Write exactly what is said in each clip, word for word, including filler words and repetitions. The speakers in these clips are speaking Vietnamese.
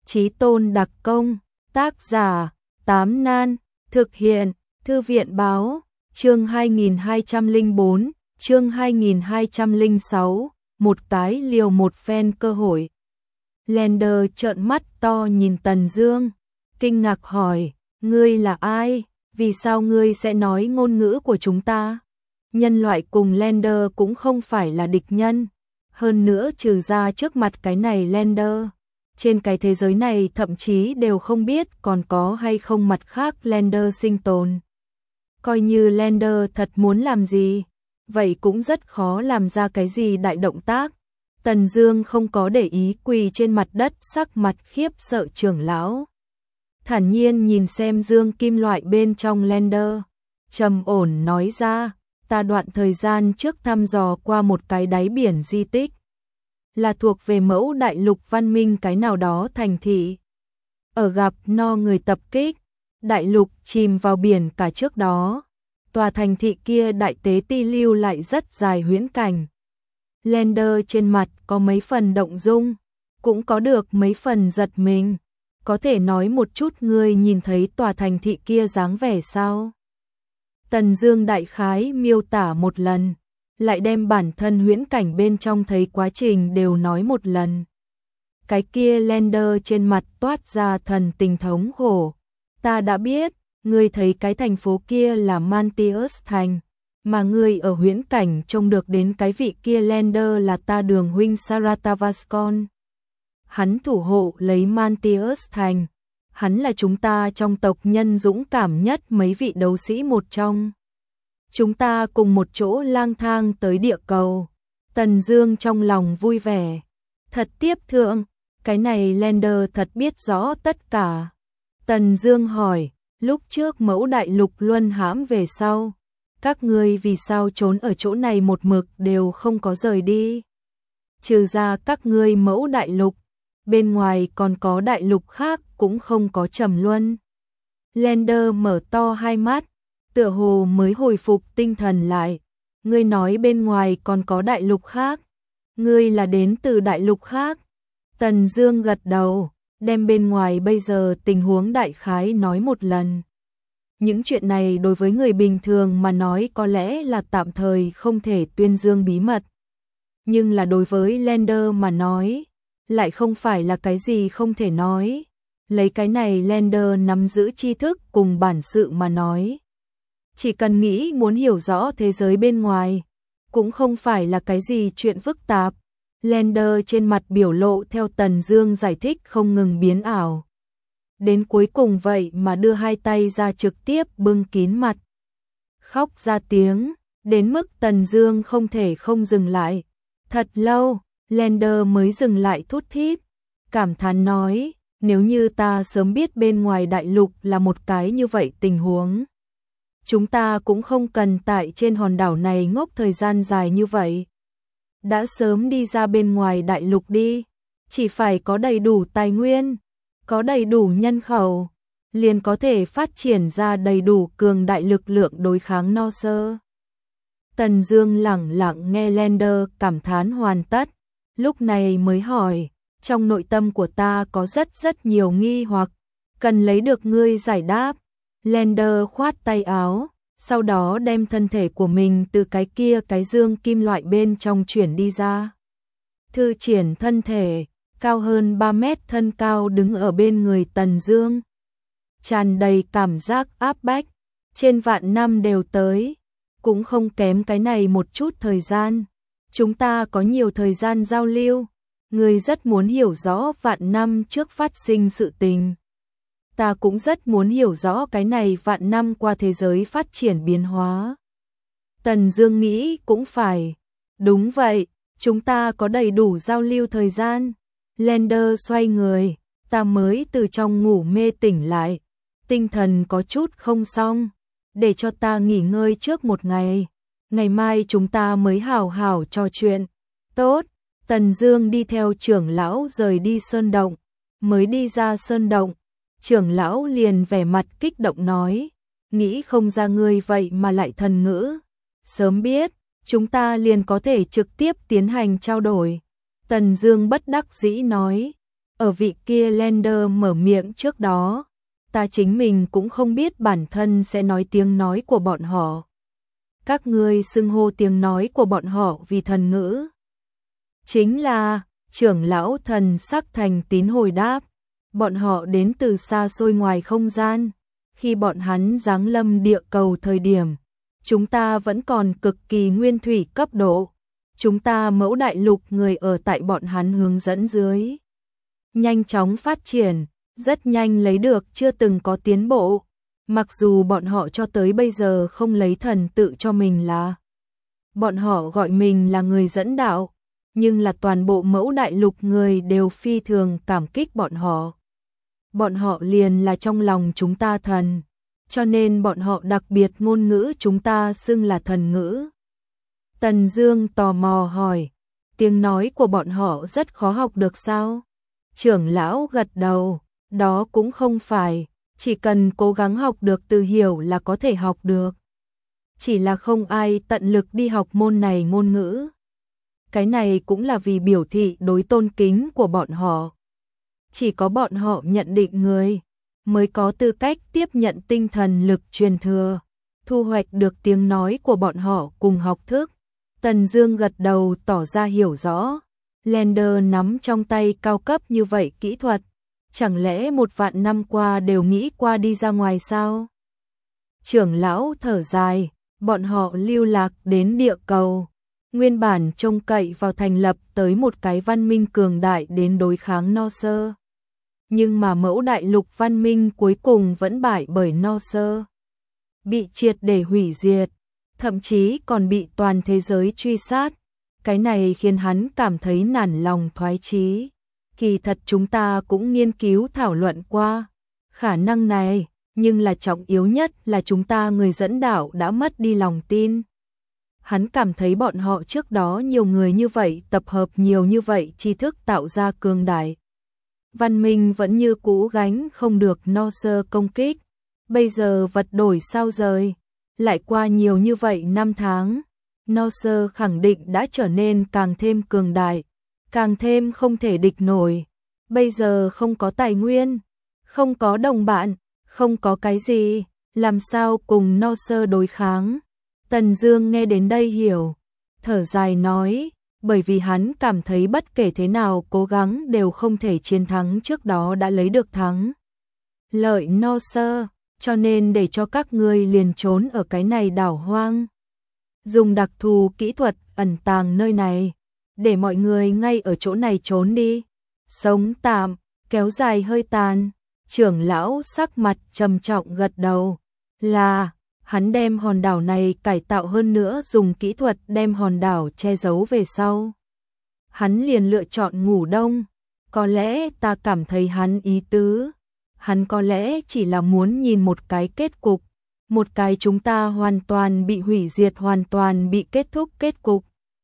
Chí Tôn đặc công, tác giả, Tám Nan, thực hiện, Thư viện báo, chương hai nghìn hai trăm lẻ bốn, chương hai nghìn hai trăm lẻ sáu, một cái liều một phen cơ hội. Lander trợn mắt to nhìn Tần Dương, kinh ngạc hỏi, ngươi là ai, vì sao ngươi sẽ nói ngôn ngữ của chúng ta? Nhân loại cùng Lander cũng không phải là địch nhân, hơn nữa trừ ra trước mặt cái này Lander, trên cái thế giới này thậm chí đều không biết còn có hay không mặt khác Lander sinh tồn. Coi như Lander thật muốn làm gì, vậy cũng rất khó làm ra cái gì đại động tác. Tần Dương không có để ý, quỳ trên mặt đất, sắc mặt khiếp sợ trưởng lão. Thản nhiên nhìn xem dương kim loại bên trong Lander, trầm ổn nói ra, ta đoạn thời gian trước thăm dò qua một cái đáy biển di tích, là thuộc về mẫu đại lục văn minh cái nào đó thành thị. Ở gặp no người tập kích, đại lục chìm vào biển cả trước đó, tòa thành thị kia đại tế ti lưu lại rất dài huyễn cảnh. Lander trên mặt có mấy phần động dung, cũng có được mấy phần giật mình. Có thể nói một chút ngươi nhìn thấy tòa thành thị kia dáng vẻ sao? Tần Dương đại khái miêu tả một lần, lại đem bản thân huyễn cảnh bên trong thấy quá trình đều nói một lần. Cái kia Lander trên mặt toát ra thần tình thống khổ. Ta đã biết, ngươi thấy cái thành phố kia là Mantius Thành, mà ngươi ở huyễn cảnh trông được đến cái vị kia Lander là ta Đường huynh Saratavaskon. Hắn thủ hộ lấy Mantius Thành, hắn là chúng ta trong tộc nhân dũng cảm nhất mấy vị đấu sĩ một trong. Chúng ta cùng một chỗ lang thang tới địa cầu. Tần Dương trong lòng vui vẻ. Thật tiếp thượng, cái này Lander thật biết rõ tất cả. Tần Dương hỏi, lúc trước mẫu đại lục luân hãm về sau, các ngươi vì sao trốn ở chỗ này một mực đều không có rời đi? Trừ ra các ngươi mẫu đại lục, bên ngoài còn có đại lục khác cũng không có trầm luân. Lander mở to hai mắt, tựa hồ mới hồi phục tinh thần lại. Ngươi nói bên ngoài còn có đại lục khác, ngươi là đến từ đại lục khác? Tần Dương gật đầu, đem bên ngoài bây giờ tình huống đại khái nói một lần. Những chuyện này đối với người bình thường mà nói có lẽ là tạm thời không thể tuyên dương bí mật, nhưng là đối với Lander mà nói, lại không phải là cái gì không thể nói. Lấy cái này Lander nắm giữ tri thức cùng bản sự mà nói, chỉ cần nghĩ muốn hiểu rõ thế giới bên ngoài, cũng không phải là cái gì chuyện phức tạp. Lander trên mặt biểu lộ theo Tần Dương giải thích không ngừng biến ảo. Đến cuối cùng vậy mà đưa hai tay ra trực tiếp bưng kín mặt, khóc ra tiếng, đến mức Tần Dương không thể không dừng lại. Thật lâu, Lander mới dừng lại thút thít, cảm thán nói, nếu như ta sớm biết bên ngoài đại lục là một cái như vậy tình huống, chúng ta cũng không cần tại trên hòn đảo này ngốc thời gian dài như vậy. Đã sớm đi ra bên ngoài đại lục đi, chỉ phải có đầy đủ tài nguyên, có đầy đủ nhân khẩu, liền có thể phát triển ra đầy đủ cường đại lực lượng đối kháng no sơ. Tần Dương lẳng lặng nghe Lander cảm thán hoàn tất, lúc này mới hỏi, trong nội tâm của ta có rất rất nhiều nghi hoặc, cần lấy được ngươi giải đáp. Lander khoát tay áo, sau đó đem thân thể của mình từ cái kia cái dương kim loại bên trong chuyển đi ra. Thư triển thân thể, cao hơn ba mét thân cao đứng ở bên người Tần Dương, tràn đầy cảm giác áp bách, trên vạn năm đều tới, cũng không kém cái này một chút thời gian. Chúng ta có nhiều thời gian giao lưu, ngươi rất muốn hiểu rõ vạn năm trước phát sinh sự tình. Ta cũng rất muốn hiểu rõ cái này vạn năm qua thế giới phát triển biến hóa. Tần Dương nghĩ cũng phải. Đúng vậy, chúng ta có đầy đủ giao lưu thời gian. Lander xoay người, ta mới từ trong ngủ mê tỉnh lại, tinh thần có chút không xong, để cho ta nghỉ ngơi trước một ngày, ngày mai chúng ta mới hảo hảo trò chuyện. Tốt. Tần Dương đi theo trưởng lão rời đi sơn động, mới đi ra sơn động, trưởng lão liền vẻ mặt kích động nói, nghĩ không ra ngươi vậy mà lại thần ngữ, sớm biết, chúng ta liền có thể trực tiếp tiến hành trao đổi. Tần Dương bất đắc dĩ nói, Ở vị kia Lander mở miệng trước đó, ta chính mình cũng không biết bản thân sẽ nói tiếng nói của bọn họ. Các ngươi xưng hô tiếng nói của bọn họ vì thần ngữ. Chính là, trưởng lão thần sắc thành tín hồi đáp, bọn họ đến từ xa xôi ngoài không gian. Khi bọn hắn giáng lâm địa cầu thời điểm, chúng ta vẫn còn cực kỳ nguyên thủy cấp độ. Chúng ta mẫu đại lục người ở tại bọn hắn hướng dẫn dưới. Nhanh chóng phát triển, rất nhanh lấy được chưa từng có tiến bộ. Mặc dù bọn họ cho tới bây giờ không lấy thần tự cho mình là. Bọn họ gọi mình là người dẫn đạo, nhưng là toàn bộ mẫu đại lục người đều phi thường cảm kích bọn họ. Bọn họ liền là trong lòng chúng ta thần, cho nên bọn họ đặc biệt ngôn ngữ chúng ta xưng là thần ngữ. Tần Dương tò mò hỏi, tiếng nói của bọn họ rất khó học được sao? Trưởng lão gật đầu, đó cũng không phải, chỉ cần cố gắng học được từ hiểu là có thể học được. Chỉ là không ai tận lực đi học môn này ngôn ngữ. Cái này cũng là vì biểu thị đối tôn kính của bọn họ. Chỉ có bọn họ nhận định người mới có tư cách tiếp nhận tinh thần lực truyền thừa, thu hoạch được tiếng nói của bọn họ cùng học thức. Tần Dương gật đầu tỏ ra hiểu rõ. Lander nắm trong tay cao cấp như vậy kỹ thuật, chẳng lẽ một vạn năm qua đều nghĩ qua đi ra ngoài sao? Trưởng lão thở dài, bọn họ lưu lạc đến địa cầu, nguyên bản trông cậy vào thành lập tới một cái văn minh cường đại đến đối kháng No Sơ. Nhưng mà mẫu đại lục văn minh cuối cùng vẫn bại bởi No Sơ, bị triệt để hủy diệt, thậm chí còn bị toàn thế giới truy sát. Cái này khiến hắn cảm thấy nản lòng thoái chí. Kỳ thật chúng ta cũng nghiên cứu thảo luận qua khả năng này, nhưng là trọng yếu nhất là chúng ta người dẫn đạo đã mất đi lòng tin. Hắn cảm thấy bọn họ trước đó nhiều người như vậy tập hợp nhiều như vậy tri thức tạo ra cường đại. Văn minh vẫn như cũ gánh không được No Sơ công kích. Bây giờ vật đổi sao rời, lại qua nhiều như vậy năm tháng. No Sơ khẳng định đã trở nên càng thêm cường đại, càng thêm không thể địch nổi. Bây giờ không có tài nguyên, không có đồng bạn, không có cái gì, làm sao cùng No Sơ đối kháng? Tần Dương nghe đến đây hiểu, thở dài nói, bởi vì hắn cảm thấy bất kể thế nào cố gắng đều không thể chiến thắng trước đó đã lấy được thắng lợi No Sơ, cho nên để cho các ngươi liền trốn ở cái này đảo hoang. Dùng đặc thù kỹ thuật ẩn tàng nơi này, để mọi người ngay ở chỗ này trốn đi, sống tạm, kéo dài hơi tàn. Trưởng lão sắc mặt trầm trọng gật đầu, là, hắn đem hòn đảo này cải tạo hơn nữa dùng kỹ thuật đem hòn đảo che giấu về sau. Hắn liền lựa chọn ngủ đông, có lẽ ta cảm thấy hắn ý tứ, hắn có lẽ chỉ là muốn nhìn một cái kết cục. Một cái chúng ta hoàn toàn bị hủy diệt, hoàn toàn bị kết thúc kết cục.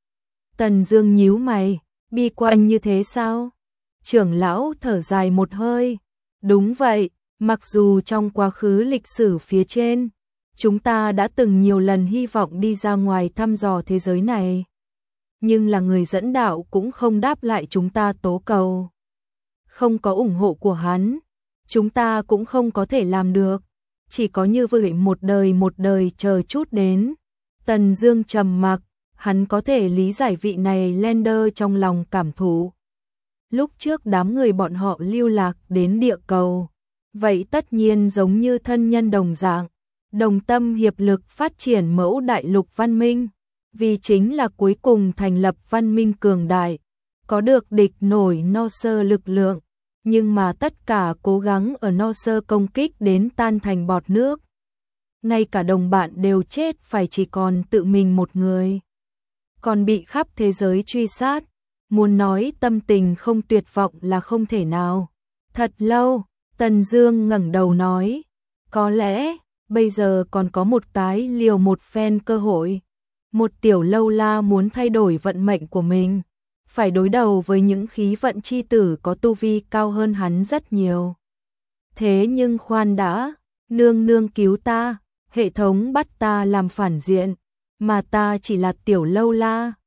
Tần Dương nhíu mày, bi quan như thế sao? Trưởng lão thở dài một hơi, đúng vậy, mặc dù trong quá khứ lịch sử phía trên, chúng ta đã từng nhiều lần hy vọng đi ra ngoài thăm dò thế giới này. Nhưng là người dẫn đạo cũng không đáp lại chúng ta tố cầu. Không có ủng hộ của hắn, chúng ta cũng không có thể làm được. Chỉ có như vậy một đời một đời chờ chút đến. Tần Dương trầm mặc, hắn có thể lý giải vị này Lander trong lòng cảm thụ. Lúc trước đám người bọn họ lưu lạc đến địa cầu, vậy tất nhiên giống như thân nhân đồng dạng, đồng tâm hiệp lực phát triển mẫu đại lục văn minh, vì chính là cuối cùng thành lập văn minh cường đại, có được địch nổi No Sơ lực lượng. Nhưng mà tất cả cố gắng ở No Sơ công kích đến tan thành bọt nước. Ngay cả đồng bạn đều chết, phải chỉ còn tự mình một người. Còn bị khắp thế giới truy sát, muốn nói tâm tình không tuyệt vọng là không thể nào. Thật lâu, Tần Dương ngẩng đầu nói, có lẽ bây giờ còn có một cái liều một phen cơ hội. Một tiểu lâu la muốn thay đổi vận mệnh của mình, phải đối đầu với những khí vận chi tử có tu vi cao hơn hắn rất nhiều. Thế nhưng khoan đã, nương nương cứu ta, hệ thống bắt ta làm phản diện, mà ta chỉ là tiểu lâu la,